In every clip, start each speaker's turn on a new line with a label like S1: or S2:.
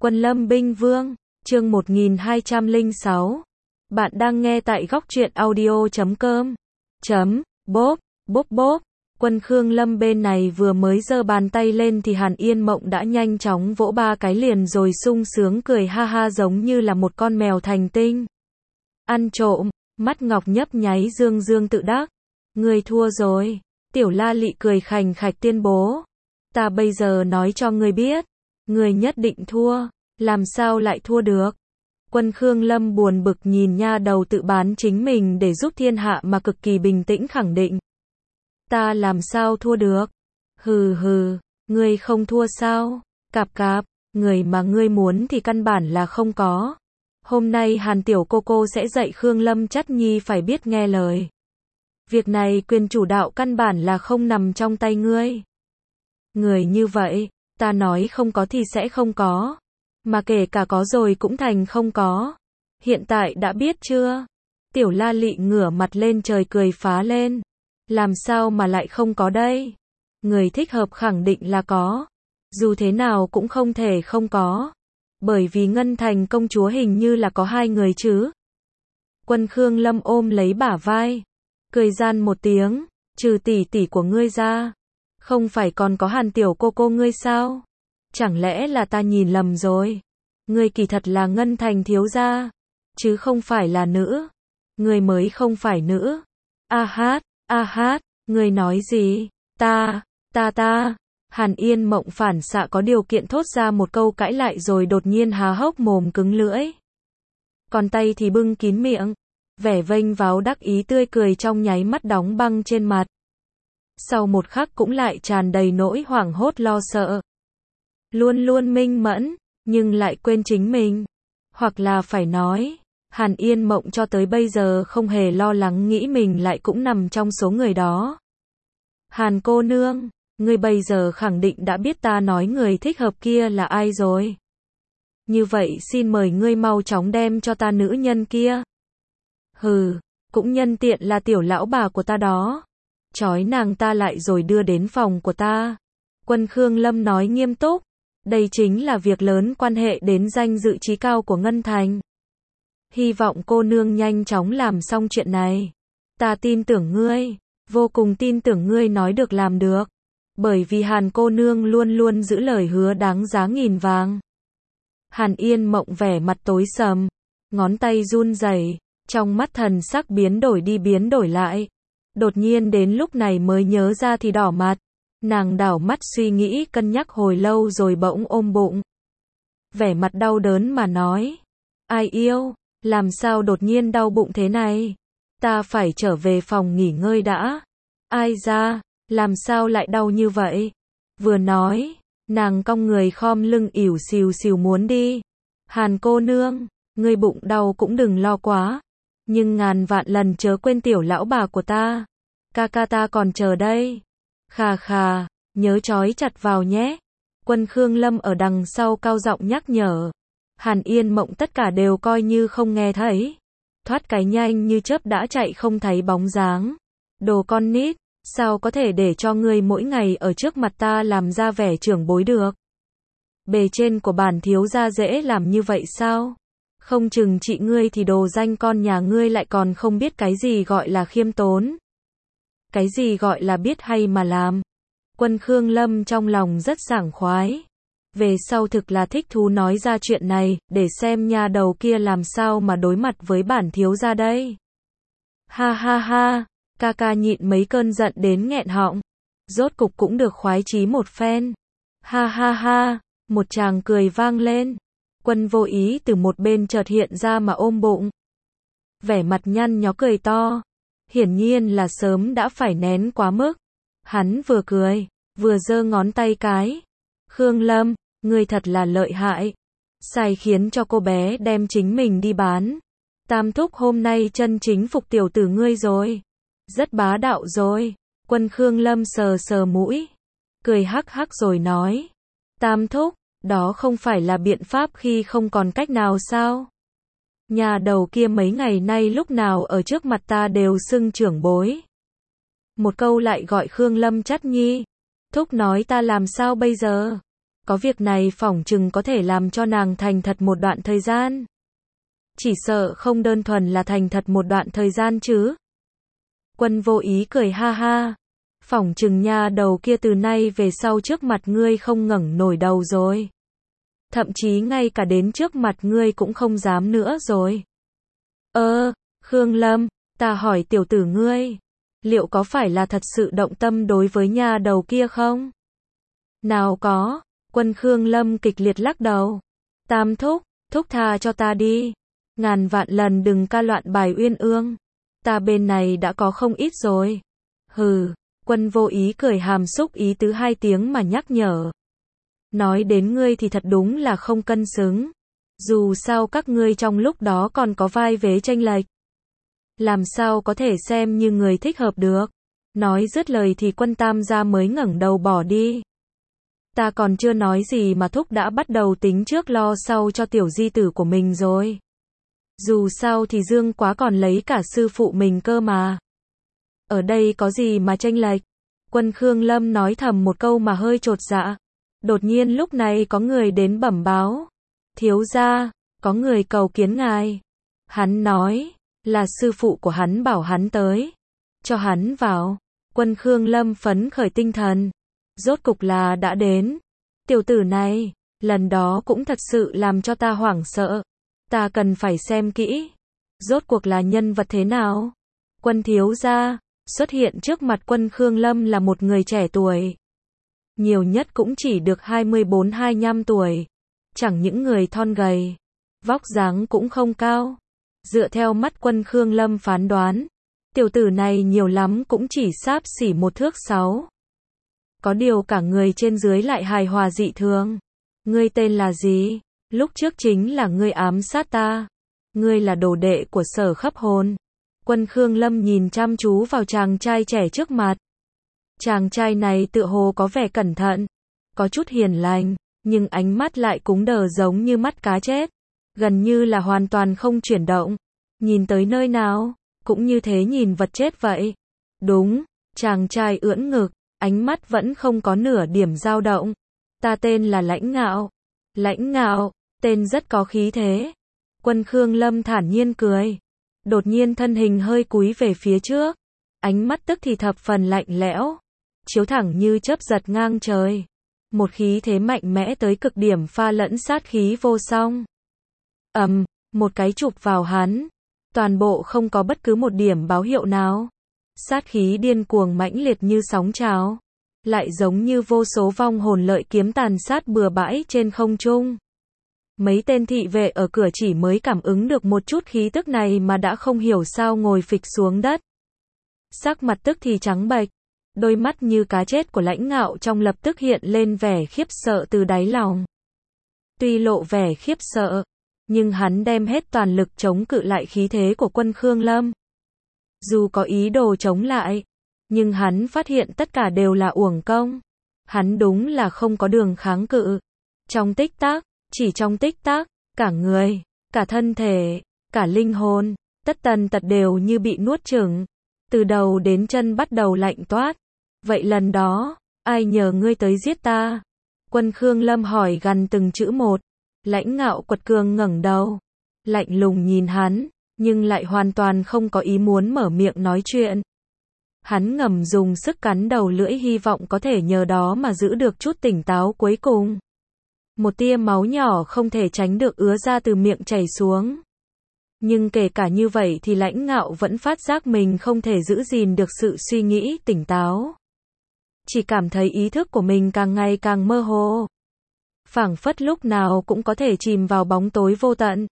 S1: Quân Lâm Binh Vương, chương 1206. Bạn đang nghe tại góc truyện audio.com. Bốp, bốp bốp. Quân Khương Lâm bên này vừa mới giơ bàn tay lên thì Hàn Yên Mộng đã nhanh chóng vỗ ba cái liền rồi sung sướng cười ha ha giống như là một con mèo thành tinh. Ăn trộm, mắt ngọc nhấp nháy dương dương tự đắc. Ngươi thua rồi. Tiểu La Lị cười khành khạch tuyên bố. Ta bây giờ nói cho ngươi biết. Ngươi nhất định thua. Làm sao lại thua được? Quân Khương Lâm buồn bực nhìn nha đầu tự bán chính mình để giúp thiên hạ mà cực kỳ bình tĩnh khẳng định. Ta làm sao thua được? Hừ hừ, ngươi không thua sao? Cạp cạp, người mà ngươi muốn thì căn bản là không có. Hôm nay Hàn tiểu cô cô sẽ dạy Khương Lâm Chất Nhi phải biết nghe lời. Việc này quyền chủ đạo căn bản là không nằm trong tay ngươi. Người như vậy, ta nói không có thì sẽ không có. Mà kể cả có rồi cũng thành không có. Hiện tại đã biết chưa? Tiểu La Lị ngửa mặt lên trời cười phá lên. Làm sao mà lại không có đây? Người thích hợp khẳng định là có. Dù thế nào cũng không thể không có. Bởi vì Ngân Thành công chúa hình như là có hai người chứ. Quân Khương Lâm ôm lấy bả vai. Cười gian một tiếng. Trừ tỷ tỷ của ngươi ra. Không phải còn có Hàn tiểu cô cô ngươi sao? Chẳng lẽ là ta nhìn lầm rồi? Ngươi kỳ thật là Ngân Thành thiếu gia, chứ không phải là nữ. Ngươi mới không phải nữ. A hát, ngươi nói gì? Ta. Hàn Yên Mộng phản xạ có điều kiện thốt ra một câu cãi lại rồi đột nhiên há hốc mồm cứng lưỡi. Còn tay thì bưng kín miệng. Vẻ vênh váo đắc ý tươi cười trong nháy mắt đóng băng trên mặt. Sau một khắc cũng lại tràn đầy nỗi hoảng hốt lo sợ. Luôn luôn minh mẫn, nhưng lại quên chính mình. Hoặc là phải nói, Hàn Yên Mộng cho tới bây giờ không hề lo lắng nghĩ mình lại cũng nằm trong số người đó. Hàn cô nương, ngươi bây giờ khẳng định đã biết ta nói người thích hợp kia là ai rồi. Như vậy xin mời ngươi mau chóng đem cho ta nữ nhân kia. Hừ, cũng nhân tiện là tiểu lão bà của ta đó. Trói nàng ta lại rồi đưa đến phòng của ta. Quân Khương Lâm nói nghiêm túc. Đây chính là việc lớn quan hệ đến danh dự trí cao của Ngân Thành. Hy vọng cô nương nhanh chóng làm xong chuyện này. Ta tin tưởng ngươi, vô cùng tin tưởng ngươi nói được làm được. Bởi vì Hàn cô nương luôn luôn giữ lời hứa đáng giá nghìn vàng. Hàn Yên Mộng vẻ mặt tối sầm, ngón tay run rẩy, trong mắt thần sắc biến đổi đi biến đổi lại. Đột nhiên đến lúc này mới nhớ ra thì đỏ mặt. Nàng đảo mắt suy nghĩ cân nhắc hồi lâu rồi bỗng ôm bụng. Vẻ mặt đau đớn mà nói. Ai yêu, làm sao đột nhiên đau bụng thế này? Ta phải trở về phòng nghỉ ngơi đã. Ai ra, làm sao lại đau như vậy? Vừa nói, nàng cong người khom lưng ỉu xìu xìu muốn đi. Hàn cô nương, ngươi bụng đau cũng đừng lo quá. Nhưng ngàn vạn lần chớ quên tiểu lão bà của ta. Ca ca ta còn chờ đây. Khà khà, nhớ trói chặt vào nhé. Quân Khương Lâm ở đằng sau cao giọng nhắc nhở. Hàn Yên Mộng tất cả đều coi như không nghe thấy. Thoát cái nhanh như chớp đã chạy không thấy bóng dáng. Đồ con nít, sao có thể để cho ngươi mỗi ngày ở trước mặt ta làm ra vẻ trưởng bối được? Bề trên của bản thiếu gia dễ làm như vậy sao? Không chừng chị ngươi thì đồ danh con nhà ngươi lại còn không biết cái gì gọi là khiêm tốn. Cái gì gọi là biết hay mà làm. Quân Khương Lâm trong lòng rất sảng khoái. Về sau thực là thích thú nói ra chuyện này, để xem nha đầu kia làm sao mà đối mặt với bản thiếu gia đây. Ha, ca ca nhịn mấy cơn giận đến nghẹn họng. Rốt cục cũng được khoái chí một phen. Ha, một tràng cười vang lên. Quân vô ý từ một bên chợt hiện ra mà ôm bụng. Vẻ mặt nhăn nhó cười to. Hiển nhiên là sớm đã phải nén quá mức. Hắn vừa cười, vừa giơ ngón tay cái. Khương Lâm, ngươi thật là lợi hại. Sai khiến cho cô bé đem chính mình đi bán. Tam thúc hôm nay chân chính phục tiểu tử ngươi rồi. Rất bá đạo rồi. Quân Khương Lâm sờ sờ mũi. Cười hắc hắc rồi nói. Tam thúc, đó không phải là biện pháp khi không còn cách nào sao? Nhà đầu kia mấy ngày nay lúc nào ở trước mặt ta đều xưng trưởng bối. Một câu lại gọi Khương Lâm Chất Nhi. Thúc nói ta làm sao bây giờ? Có việc này phỏng chừng có thể làm cho nàng thành thật một đoạn thời gian. Chỉ sợ không đơn thuần là thành thật một đoạn thời gian chứ. Quân Vô Ý cười ha ha. Phỏng chừng nha đầu kia từ nay về sau trước mặt ngươi không ngẩng nổi đầu rồi. Thậm chí ngay cả đến trước mặt ngươi cũng không dám nữa rồi. Khương Lâm, ta hỏi tiểu tử ngươi, liệu có phải là thật sự động tâm đối với nha đầu kia không? Nào có, Quân Khương Lâm kịch liệt lắc đầu. Tam thúc, thúc tha cho ta đi. Ngàn vạn lần đừng ca loạn bài uyên ương. Ta bên này đã có không ít rồi. Hừ, Quân Vô Ý cười hàm xúc ý tứ hai tiếng mà nhắc nhở. Nói đến ngươi thì thật đúng là không cân xứng. Dù sao các ngươi trong lúc đó còn có vai vế chênh lệch. Làm sao có thể xem như người thích hợp được. Nói dứt lời thì Quân Tam gia mới ngẩng đầu bỏ đi. Ta còn chưa nói gì mà thúc đã bắt đầu tính trước lo sau cho tiểu di tử của mình rồi. Dù sao thì Dương Quá còn lấy cả sư phụ mình cơ mà. Ở đây có gì mà chênh lệch? Quân Khương Lâm nói thầm một câu mà hơi chột dạ. Đột nhiên lúc này có người đến bẩm báo. Thiếu gia, có người cầu kiến ngài. Hắn nói, là sư phụ của hắn bảo hắn tới. Cho hắn vào. Quân Khương Lâm phấn khởi tinh thần. Rốt cục là đã đến. Tiểu tử này, lần đó cũng thật sự làm cho ta hoảng sợ. Ta cần phải xem kỹ. Rốt cuộc là nhân vật thế nào? Quân thiếu gia, xuất hiện trước mặt Quân Khương Lâm là một người trẻ tuổi. Nhiều nhất cũng chỉ được 24-25 tuổi. Chẳng những người thon gầy. Vóc dáng cũng không cao. Dựa theo mắt Quân Khương Lâm phán đoán. Tiểu tử này nhiều lắm cũng chỉ xáp xỉ 1 thước 6. Có điều cả người trên dưới lại hài hòa dị thường. Ngươi tên là gì? Lúc trước chính là ngươi ám sát ta. Ngươi là đồ đệ của Sở Khấp Hồn. Quân Khương Lâm nhìn chăm chú vào chàng trai trẻ trước mặt. Chàng trai này tựa hồ có vẻ cẩn thận, có chút hiền lành, nhưng ánh mắt lại cứng đờ giống như mắt cá chết. Gần như là hoàn toàn không chuyển động. Nhìn tới nơi nào, cũng như thế nhìn vật chết vậy. Đúng, chàng trai ưỡn ngực, ánh mắt vẫn không có nửa điểm dao động. Ta tên là Lãnh Ngạo. Lãnh Ngạo, tên rất có khí thế. Quân Khương Lâm thản nhiên cười. Đột nhiên thân hình hơi cúi về phía trước. Ánh mắt tức thì thập phần lạnh lẽo. Chiếu thẳng như chớp giật ngang trời. Một khí thế mạnh mẽ tới cực điểm pha lẫn sát khí vô song. Một cái chụp vào hắn. Toàn bộ không có bất cứ một điểm báo hiệu nào. Sát khí điên cuồng mãnh liệt như sóng trào. Lại giống như vô số vong hồn lợi kiếm tàn sát bừa bãi trên không trung. Mấy tên thị vệ ở cửa chỉ mới cảm ứng được một chút khí tức này mà đã không hiểu sao ngồi phịch xuống đất. Sắc mặt tức thì trắng bệch. Đôi mắt như cá chết của Lãnh Ngạo trong lập tức hiện lên vẻ khiếp sợ từ đáy lòng. Tuy lộ vẻ khiếp sợ, nhưng hắn đem hết toàn lực chống cự lại khí thế của Quân Khương Lâm. Dù có ý đồ chống lại, nhưng hắn phát hiện tất cả đều là uổng công. Hắn đúng là không có đường kháng cự. Trong tích tắc, chỉ trong tích tắc, cả người, cả thân thể, cả linh hồn, tất tần tật đều như bị nuốt chửng. Từ đầu đến chân bắt đầu lạnh toát. Vậy lần đó, ai nhờ ngươi tới giết ta? Quân Khương Lâm hỏi gần từng chữ một. Lãnh Ngạo quật cường ngẩng đầu, lạnh lùng nhìn hắn, nhưng lại hoàn toàn không có ý muốn mở miệng nói chuyện. Hắn ngầm dùng sức cắn đầu lưỡi hy vọng có thể nhờ đó mà giữ được chút tỉnh táo cuối cùng. Một tia máu nhỏ không thể tránh được ứa ra từ miệng chảy xuống. Nhưng kể cả như vậy thì Lãnh Ngạo vẫn phát giác mình không thể giữ gìn được sự suy nghĩ tỉnh táo. Chỉ cảm thấy ý thức của mình càng ngày càng mơ hồ. Phảng phất lúc nào cũng có thể chìm vào bóng tối vô tận.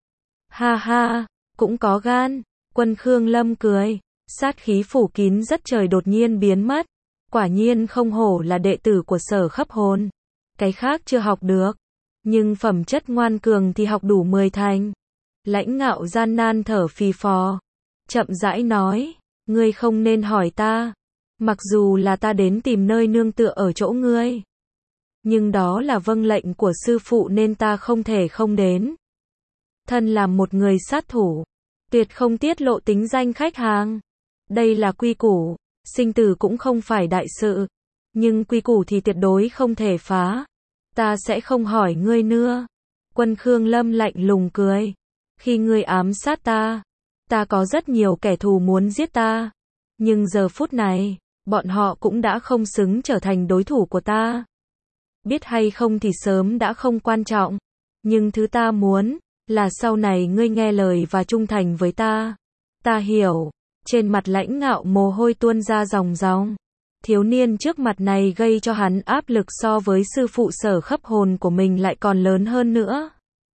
S1: Ha ha, cũng có gan. Quân Khương Lâm cười. Sát khí phủ kín rất trời đột nhiên biến mất. Quả nhiên không hổ là đệ tử của Sở Khấp Hồn. Cái khác chưa học được. Nhưng phẩm chất ngoan cường thì học đủ 10 thành. Lãnh Ngạo gian nan thở phì phò. Chậm rãi nói. Ngươi không nên hỏi ta. Mặc dù là ta đến tìm nơi nương tựa ở chỗ ngươi. Nhưng đó là vâng lệnh của sư phụ nên ta không thể không đến. Thân là một người sát thủ. Tuyệt không tiết lộ tính danh khách hàng. Đây là quy củ. Sinh tử cũng không phải đại sự. Nhưng quy củ thì tuyệt đối không thể phá. Ta sẽ không hỏi ngươi nữa. Quân Khương Lâm lạnh lùng cười. Khi ngươi ám sát ta, ta có rất nhiều kẻ thù muốn giết ta. Nhưng giờ phút này, bọn họ cũng đã không xứng trở thành đối thủ của ta. Biết hay không thì sớm đã không quan trọng. Nhưng thứ ta muốn, là sau này ngươi nghe lời và trung thành với ta. Ta hiểu. Trên mặt Lãnh Ngạo mồ hôi tuôn ra ròng ròng. Thiếu niên trước mặt này gây cho hắn áp lực so với sư phụ Sở Khấp Hồn của mình lại còn lớn hơn nữa.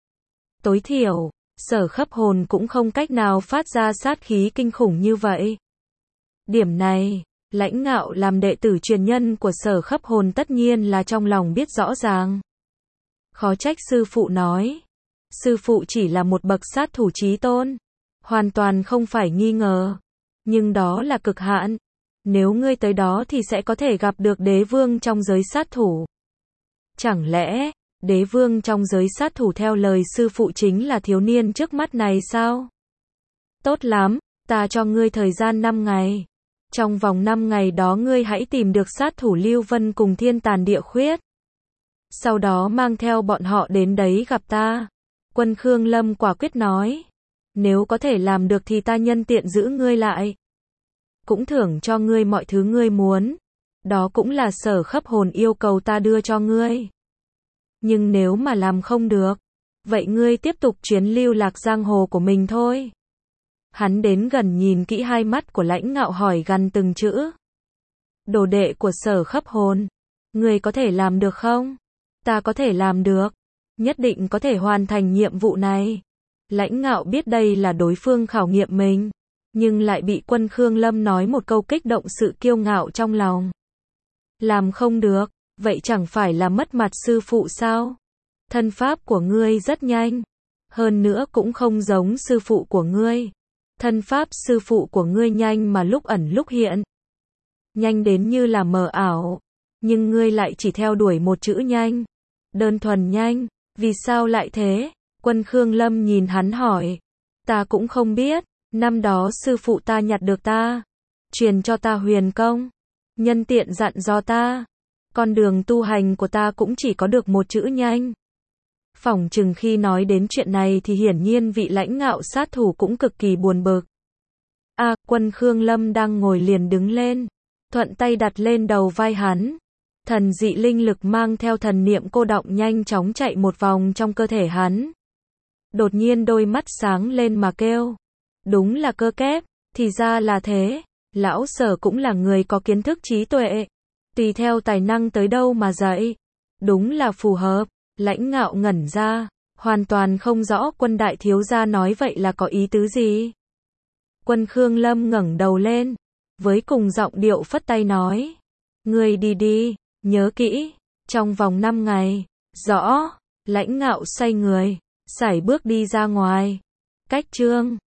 S1: Tối thiểu, Sở Khấp Hồn cũng không cách nào phát ra sát khí kinh khủng như vậy. Điểm này, Lãnh Ngạo làm đệ tử truyền nhân của Sở Khấp Hồn tất nhiên là trong lòng biết rõ ràng. Khó trách sư phụ nói. Sư phụ chỉ là một bậc sát thủ chí tôn. Hoàn toàn không phải nghi ngờ. Nhưng đó là cực hạn. Nếu ngươi tới đó thì sẽ có thể gặp được đế vương trong giới sát thủ. Chẳng lẽ, đế vương trong giới sát thủ theo lời sư phụ chính là thiếu niên trước mắt này sao? Tốt lắm, ta cho ngươi thời gian 5 ngày. Trong vòng 5 ngày đó ngươi hãy tìm được sát thủ Lưu Vân cùng Thiên Tàn Địa Khuyết. Sau đó mang theo bọn họ đến đấy gặp ta. Quân Khương Lâm quả quyết nói. Nếu có thể làm được thì ta nhân tiện giữ ngươi lại. Cũng thưởng cho ngươi mọi thứ ngươi muốn. Đó cũng là Sở Khấp Hồn yêu cầu ta đưa cho ngươi. Nhưng nếu mà làm không được, vậy ngươi tiếp tục chuyến lưu lạc giang hồ của mình thôi. Hắn đến gần nhìn kỹ hai mắt của Lãnh Ngạo hỏi gằn từng chữ. Đồ đệ của Sở Khấp Hồn, ngươi có thể làm được không? Ta có thể làm được. Nhất định có thể hoàn thành nhiệm vụ này. Lãnh Ngạo biết đây là đối phương khảo nghiệm mình. Nhưng lại bị Quân Khương Lâm nói một câu kích động sự kiêu ngạo trong lòng. Làm không được, vậy chẳng phải là mất mặt sư phụ sao? Thân pháp của ngươi rất nhanh. Hơn nữa cũng không giống sư phụ của ngươi. Thân pháp sư phụ của ngươi nhanh mà lúc ẩn lúc hiện. Nhanh đến như là mờ ảo. Nhưng ngươi lại chỉ theo đuổi một chữ nhanh. Đơn thuần nhanh. Vì sao lại thế? Quân Khương Lâm nhìn hắn hỏi. Ta cũng không biết. Năm đó sư phụ ta nhặt được ta. Truyền cho ta huyền công. Nhân tiện dặn dò ta. Con đường tu hành của ta cũng chỉ có được một chữ nhanh. Phỏng chừng khi nói đến chuyện này thì hiển nhiên vị Lãnh Ngạo sát thủ cũng cực kỳ buồn bực. Quân Khương Lâm đang ngồi liền đứng lên. Thuận tay đặt lên đầu vai hắn. Thần dị linh lực mang theo thần niệm cô đọng nhanh chóng chạy một vòng trong cơ thể hắn. Đột nhiên đôi mắt sáng lên mà kêu. Đúng là cơ kép, thì ra là thế. Lão Sở cũng là người có kiến thức trí tuệ. Tùy theo tài năng tới đâu mà dạy. Đúng là phù hợp. Lãnh Ngạo ngẩn ra, hoàn toàn không rõ Quân đại thiếu gia nói vậy là có ý tứ gì. Quân Khương Lâm ngẩng đầu lên, với cùng giọng điệu phất tay nói. Ngươi đi đi, nhớ kỹ, trong vòng 5 ngày. Rõ. Lãnh Ngạo xoay người, sải bước đi ra ngoài. Cách chương